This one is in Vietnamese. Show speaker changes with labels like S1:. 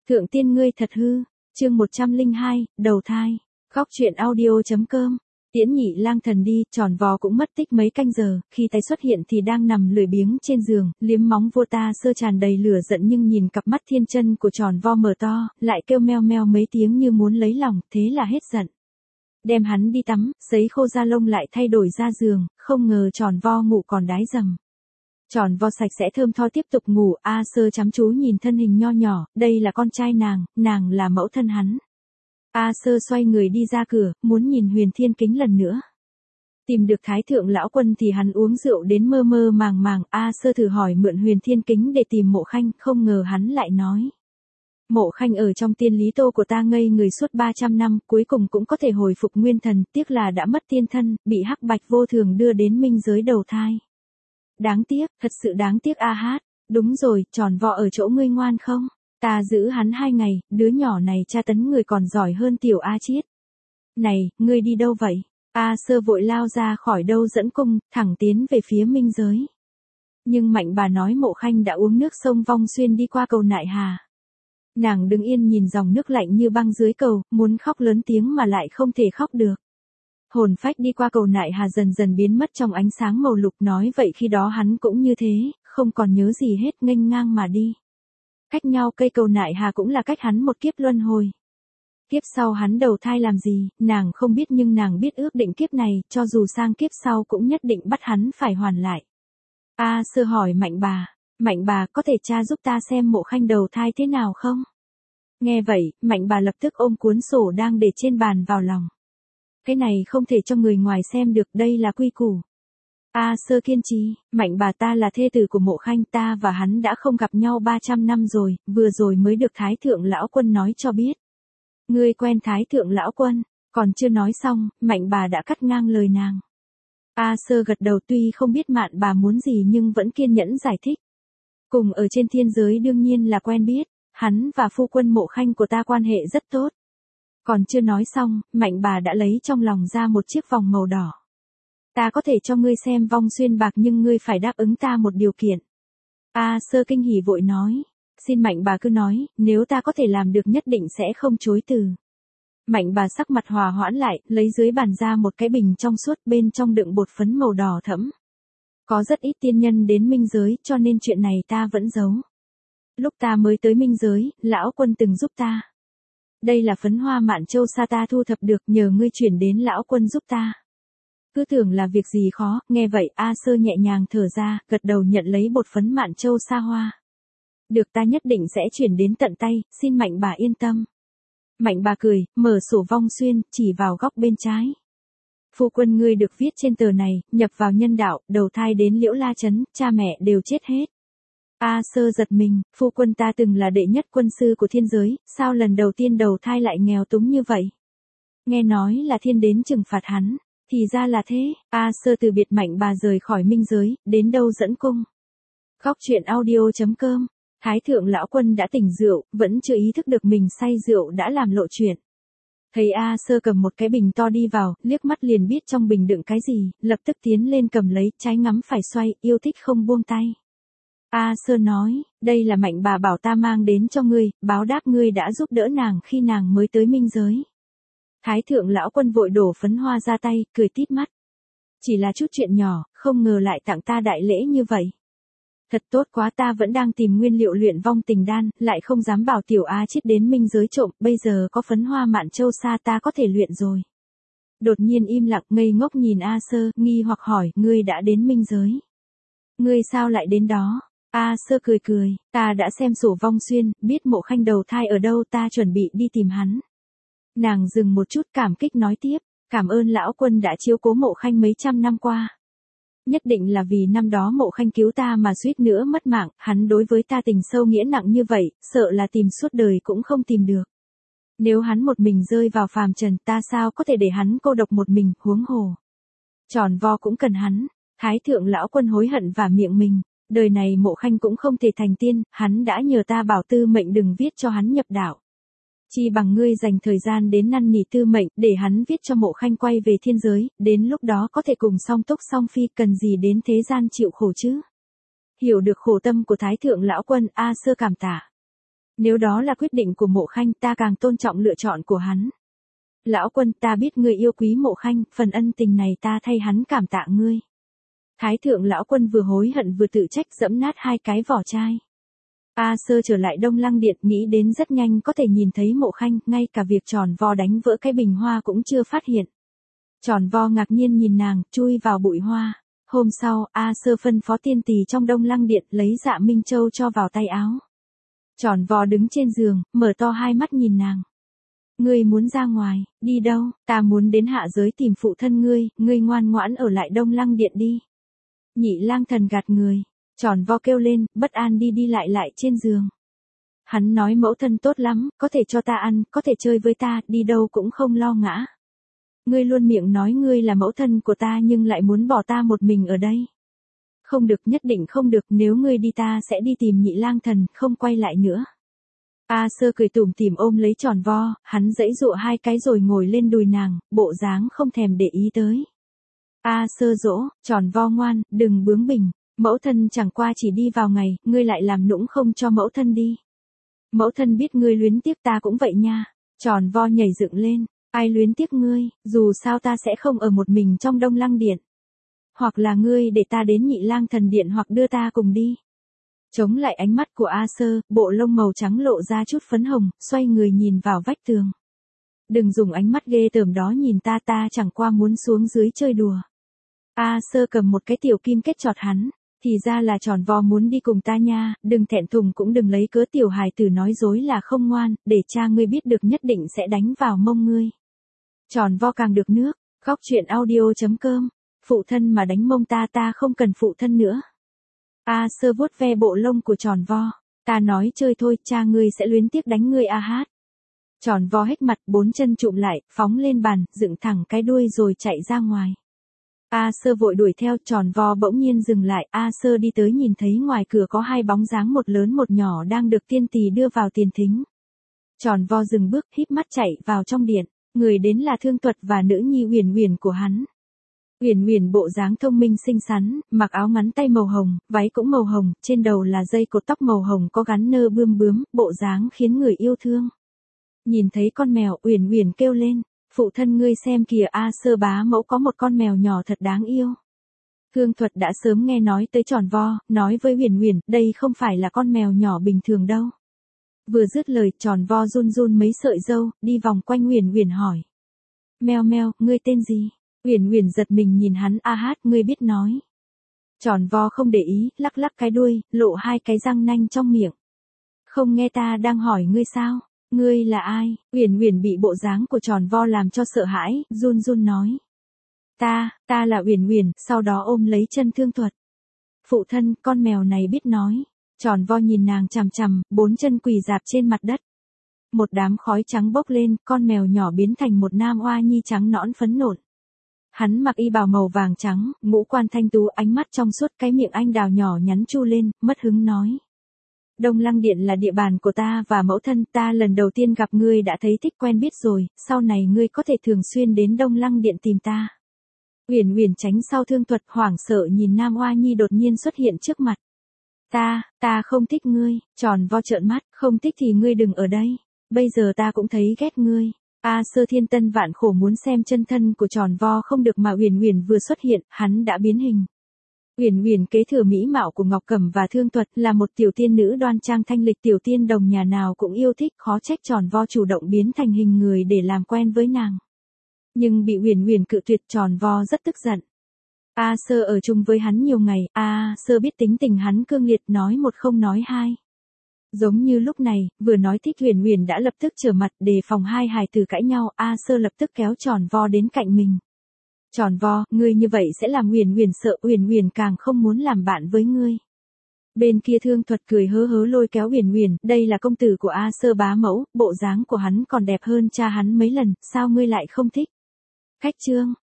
S1: Thượng tiên ngươi thật hư, chương 102, đầu thai, khóc chuyện audio.com. Tiễn Nhị Lang thần đi, Tròn Vo cũng mất tích mấy canh giờ, khi tái xuất hiện thì đang nằm lười biếng trên giường, liếm móng vua ta sơ tràn đầy lửa giận nhưng nhìn cặp mắt thiên chân của Tròn Vo mở to, lại kêu meo meo mấy tiếng như muốn lấy lòng, thế là hết giận. Đem hắn đi tắm, sấy khô da lông lại thay đổi ra giường, không ngờ Tròn Vo ngủ còn đái dầm. Tròn Vo sạch sẽ thơm tho tiếp tục ngủ, A Sơ chăm chú nhìn thân hình nho nhỏ, đây là con trai nàng là mẫu thân hắn. A Sơ xoay người đi ra cửa, muốn nhìn Huyền Thiên Kính lần nữa. Tìm được Thái Thượng Lão Quân thì hắn uống rượu đến mơ mơ màng màng, A Sơ thử hỏi mượn Huyền Thiên Kính để tìm Mộ Khanh, không ngờ hắn lại nói. Mộ Khanh ở trong tiên lý tô của ta ngây người suốt 300 năm, cuối cùng cũng có thể hồi phục nguyên thần, tiếc là đã mất tiên thân, bị Hắc Bạch Vô Thường đưa đến minh giới đầu thai. Đáng tiếc, thật sự đáng tiếc a hát, đúng rồi, Tròn Vo ở chỗ ngươi ngoan không? Ta giữ hắn 2 ngày, đứa nhỏ này tra tấn người còn giỏi hơn tiểu A Chiết. Này, ngươi đi đâu vậy? A Sơ vội lao ra khỏi đâu dẫn cung, thẳng tiến về phía minh giới. Nhưng Mạnh bà nói Mộ Khanh đã uống nước sông Vong Xuyên đi qua cầu Nại Hà. Nàng đứng yên nhìn dòng nước lạnh như băng dưới cầu, muốn khóc lớn tiếng mà lại không thể khóc được. Hồn phách đi qua cầu Nại Hà dần dần biến mất trong ánh sáng màu lục, nói vậy khi đó hắn cũng như thế, không còn nhớ gì hết, nghênh ngang mà đi. Cách nhau cây cầu Nại Hà cũng là cách hắn một kiếp luân hồi. Kiếp sau hắn đầu thai làm gì, nàng không biết nhưng nàng biết ước định kiếp này, cho dù sang kiếp sau cũng nhất định bắt hắn phải hoàn lại. A Sơ hỏi Mạnh bà có thể tra giúp ta xem Mộ Khanh đầu thai thế nào không? Nghe vậy, Mạnh bà lập tức ôm cuốn sổ đang để trên bàn vào lòng. Cái này không thể cho người ngoài xem được, đây là quy củ. A Sơ kiên trì, Mạnh bà ta là thê tử của Mộ Khanh, ta và hắn đã không gặp nhau 300 năm rồi, vừa rồi mới được Thái Thượng Lão Quân nói cho biết. Ngươi quen Thái Thượng Lão Quân, còn chưa nói xong, Mạnh bà đã cắt ngang lời nàng. A Sơ gật đầu, tuy không biết Mạn bà muốn gì nhưng vẫn kiên nhẫn giải thích. Cùng ở trên thiên giới đương nhiên là quen biết, hắn và phu quân Mộ Khanh của ta quan hệ rất tốt. Còn chưa nói xong, Mạnh bà đã lấy trong lòng ra một chiếc vòng màu đỏ. Ta có thể cho ngươi xem Vong Xuyên bạc nhưng ngươi phải đáp ứng ta một điều kiện. A Sơ kinh hỉ vội nói. Xin Mạnh bà cứ nói, nếu ta có thể làm được nhất định sẽ không chối từ. Mạnh bà sắc mặt hòa hoãn lại, lấy dưới bàn ra một cái bình trong suốt, bên trong đựng bột phấn màu đỏ thẫm. Có rất ít tiên nhân đến minh giới cho nên chuyện này ta vẫn giấu. Lúc ta mới tới minh giới, Lão Quân từng giúp ta. Đây là phấn hoa Mạn Châu Sa ta thu thập được, nhờ ngươi chuyển đến Lão Quân giúp ta. Cứ tưởng là việc gì khó, nghe vậy A Sơ nhẹ nhàng thở ra, gật đầu nhận lấy bột phấn Mạn Châu Sa hoa. Được, ta nhất định sẽ chuyển đến tận tay, xin Mạnh bà yên tâm. Mạnh bà cười, mở sổ Vong Xuyên, chỉ vào góc bên trái. Phu quân ngươi được viết trên tờ này, nhập vào nhân đạo, đầu thai đến Liễu La Trấn, cha mẹ đều chết hết. A Sơ giật mình, phu quân ta từng là đệ nhất quân sư của thiên giới, sao lần đầu tiên đầu thai lại nghèo túng như vậy? Nghe nói là thiên đến trừng phạt hắn, thì ra là thế. A Sơ từ biệt Mạnh bà rời khỏi minh giới, đến đâu dẫn cung. Khóc chuyện audio.com. Thái Thượng Lão Quân đã tỉnh rượu, vẫn chưa ý thức được mình say rượu đã làm lộ chuyện. Thấy A Sơ cầm một cái bình to đi vào, liếc mắt liền biết trong bình đựng cái gì, lập tức tiến lên cầm lấy, trái ngắm phải xoay, yêu thích không buông tay. A Sơ nói, đây là Mạnh bà bảo ta mang đến cho ngươi, báo đáp ngươi đã giúp đỡ nàng khi nàng mới tới minh giới. Thái Thượng Lão Quân vội đổ phấn hoa ra tay, cười tít mắt. Chỉ là chút chuyện nhỏ, không ngờ lại tặng ta đại lễ như vậy. Thật tốt quá, ta vẫn đang tìm nguyên liệu luyện vong tình đan, lại không dám bảo tiểu A Chiết đến minh giới trộm, bây giờ có phấn hoa Mạn Châu Sa ta có thể luyện rồi. Đột nhiên im lặng ngây ngốc nhìn A Sơ, nghi hoặc hỏi, ngươi đã đến minh giới? Ngươi sao lại đến đó? A Sơ cười, ta đã xem sổ Vong Xuyên, biết Mộ Khanh đầu thai ở đâu, ta chuẩn bị đi tìm hắn. Nàng dừng một chút cảm kích nói tiếp, cảm ơn Lão Quân đã chiếu cố Mộ Khanh mấy trăm năm qua. Nhất định là vì năm đó Mộ Khanh cứu ta mà suýt nữa mất mạng, hắn đối với ta tình sâu nghĩa nặng như vậy, sợ là tìm suốt đời cũng không tìm được. Nếu hắn một mình rơi vào phàm trần, ta sao có thể để hắn cô độc một mình, huống hồ. Tròn Vo cũng cần hắn. Thái Thượng Lão Quân hối hận và miệng mình, đời này Mộ Khanh cũng không thể thành tiên, hắn đã nhờ ta bảo Tư Mệnh đừng viết cho hắn nhập đạo. Chi bằng ngươi dành thời gian đến năn nỉ Tư Mệnh, để hắn viết cho Mộ Khanh quay về thiên giới, đến lúc đó có thể cùng song túc song phi, cần gì đến thế gian chịu khổ chứ. Hiểu được khổ tâm của Thái Thượng Lão Quân, A Sơ cảm tạ. Nếu đó là quyết định của Mộ Khanh, ta càng tôn trọng lựa chọn của hắn. Lão quân, ta biết ngươi yêu quý Mộ Khanh, phần ân tình này ta thay hắn cảm tạ ngươi. Thái thượng lão quân vừa hối hận vừa tự trách, giẫm nát hai cái vỏ chai. A Sơ trở lại Đông Lăng Điện, nghĩ đến rất nhanh có thể nhìn thấy Mộ Khanh, ngay cả việc Tròn Vo đánh vỡ cái bình hoa cũng chưa phát hiện. Tròn Vo ngạc nhiên nhìn nàng, chui vào bụi hoa. Hôm sau, A Sơ phân phó tiên tỳ trong Đông Lăng Điện lấy Dạ Minh Châu cho vào tay áo. Tròn Vo đứng trên giường, mở to hai mắt nhìn nàng. Ngươi muốn ra ngoài, đi đâu? Ta muốn đến hạ giới tìm phụ thân ngươi ngoan ngoãn ở lại Đông Lăng Điện đi. Nhị Lang Thần gạt người. Tròn Vo kêu lên, bất an đi lại trên giường. Hắn nói mẫu thân tốt lắm, có thể cho ta ăn, có thể chơi với ta, đi đâu cũng không lo ngã. Ngươi luôn miệng nói ngươi là mẫu thân của ta nhưng lại muốn bỏ ta một mình ở đây. Không được, nhất định không được, nếu ngươi đi ta sẽ đi tìm Nhị Lang Thần, không quay lại nữa. A Sơ cười tủm tỉm ôm lấy Tròn Vo, hắn giãy giụa hai cái rồi ngồi lên đùi nàng, bộ dáng không thèm để ý tới. A Sơ dỗ, Tròn Vo ngoan, đừng bướng bỉnh, mẫu thân chẳng qua chỉ đi vào ngày, ngươi lại làm nũng không cho mẫu thân đi. Mẫu thân biết ngươi luyến tiếc ta cũng vậy nha. Tròn Vo nhảy dựng lên, ai luyến tiếc ngươi, dù sao ta sẽ không ở một mình trong Đông Lăng Điện. Hoặc là ngươi để ta đến Nhị Lang Thần Điện hoặc đưa ta cùng đi. Chống lại ánh mắt của A Sơ, bộ lông màu trắng lộ ra chút phấn hồng, xoay người nhìn vào vách tường. Đừng dùng ánh mắt ghê tởm đó nhìn ta, ta chẳng qua muốn xuống dưới chơi đùa. A Sơ cầm một cái tiểu kim kết chọt hắn, thì ra là Tròn Vo muốn đi cùng ta nha, đừng thẹn thùng cũng đừng lấy cớ tiểu hài tử nói dối là không ngoan, để cha ngươi biết được nhất định sẽ đánh vào mông ngươi. Tròn Vo càng được nước, khóc chuyện audio.com, phụ thân mà đánh mông ta không cần phụ thân nữa. A Sơ vuốt ve bộ lông của Tròn Vo, ta nói chơi thôi, cha ngươi sẽ luyến tiếc đánh ngươi a hát. Tròn Vo hết mặt, bốn chân trụm lại, phóng lên bàn, dựng thẳng cái đuôi rồi chạy ra ngoài. A Sơ vội đuổi theo, Tròn Vo bỗng nhiên dừng lại, A Sơ đi tới nhìn thấy ngoài cửa có hai bóng dáng một lớn một nhỏ đang được tiên tỳ đưa vào tiền thính. Tròn Vo dừng bước, híp mắt chạy vào trong điện, người đến là Thương Tuật và nữ nhi Uyển Uyển của hắn. Uyển Uyển bộ dáng thông minh xinh xắn, mặc áo ngắn tay màu hồng, váy cũng màu hồng, trên đầu là dây cột tóc màu hồng có gắn nơ bươm bướm, bộ dáng khiến người yêu thương. Nhìn thấy con mèo, Uyển Uyển kêu lên, phụ thân ngươi xem kìa, A Sơ bá mẫu có một con mèo nhỏ thật đáng yêu. Thương Thuật đã sớm nghe nói tới Tròn Vo, nói với Uyển Uyển, đây không phải là con mèo nhỏ bình thường đâu. Vừa dứt lời, Tròn Vo run run mấy sợi râu, đi vòng quanh Uyển Uyển hỏi. Meo meo, ngươi tên gì? Uyển Uyển giật mình nhìn hắn, a hát, ngươi biết nói. Tròn Vo không để ý, lắc lắc cái đuôi, lộ hai cái răng nanh trong miệng. Không nghe ta đang hỏi ngươi sao? Ngươi là ai? Uyển Uyển bị bộ dáng của Tròn Vo làm cho sợ hãi, run run nói. Ta là Uyển Uyển, sau đó ôm lấy chân Thương Thuật. Phụ thân, con mèo này biết nói. Tròn Vo nhìn nàng chằm chằm, bốn chân quỳ rạp trên mặt đất. Một đám khói trắng bốc lên, con mèo nhỏ biến thành một nam oa nhi trắng nõn phấn nộn. Hắn mặc y bào màu vàng trắng, ngũ quan thanh tú, ánh mắt trong suốt, cái miệng anh đào nhỏ nhắn chu lên, mất hứng nói. Đông Lăng Điện là địa bàn của ta và mẫu thân, ta lần đầu tiên gặp ngươi đã thấy thích quen biết rồi, sau này ngươi có thể thường xuyên đến Đông Lăng Điện tìm ta. Uyển Uyển tránh sau Thương Thuật, hoảng sợ nhìn nam oa nhi đột nhiên xuất hiện trước mặt. Ta không thích ngươi. Tròn Vo trợn mắt, không thích thì ngươi đừng ở đây. Bây giờ ta cũng thấy ghét ngươi. A Sơ thiên tân vạn khổ muốn xem chân thân của Tròn Vo không được mà Uyển Uyển vừa xuất hiện, hắn đã biến hình. Uyển Uyển kế thừa mỹ mạo của Ngọc Cẩm và Thương Thuật, là một tiểu tiên nữ đoan trang thanh lịch, tiểu tiên đồng nhà nào cũng yêu thích, khó trách Tròn Vo chủ động biến thành hình người để làm quen với nàng. Nhưng bị Uyển Uyển cự tuyệt, Tròn Vo rất tức giận. A Sơ ở chung với hắn nhiều ngày, A Sơ biết tính tình hắn cương liệt, nói một không nói hai. Giống như lúc này, vừa nói thích Uyển Uyển đã lập tức trở mặt, đề phòng hai hài tử cãi nhau, A Sơ lập tức kéo Tròn Vo đến cạnh mình. Tròn Vo, ngươi như vậy sẽ làm Uyển Uyển sợ, Uyển Uyển càng không muốn làm bạn với ngươi. Bên kia Thương Thuật cười hớ hớ lôi kéo Uyển Uyển, đây là công tử của A Sơ bá mẫu, bộ dáng của hắn còn đẹp hơn cha hắn mấy lần, sao ngươi lại không thích? Khách trương,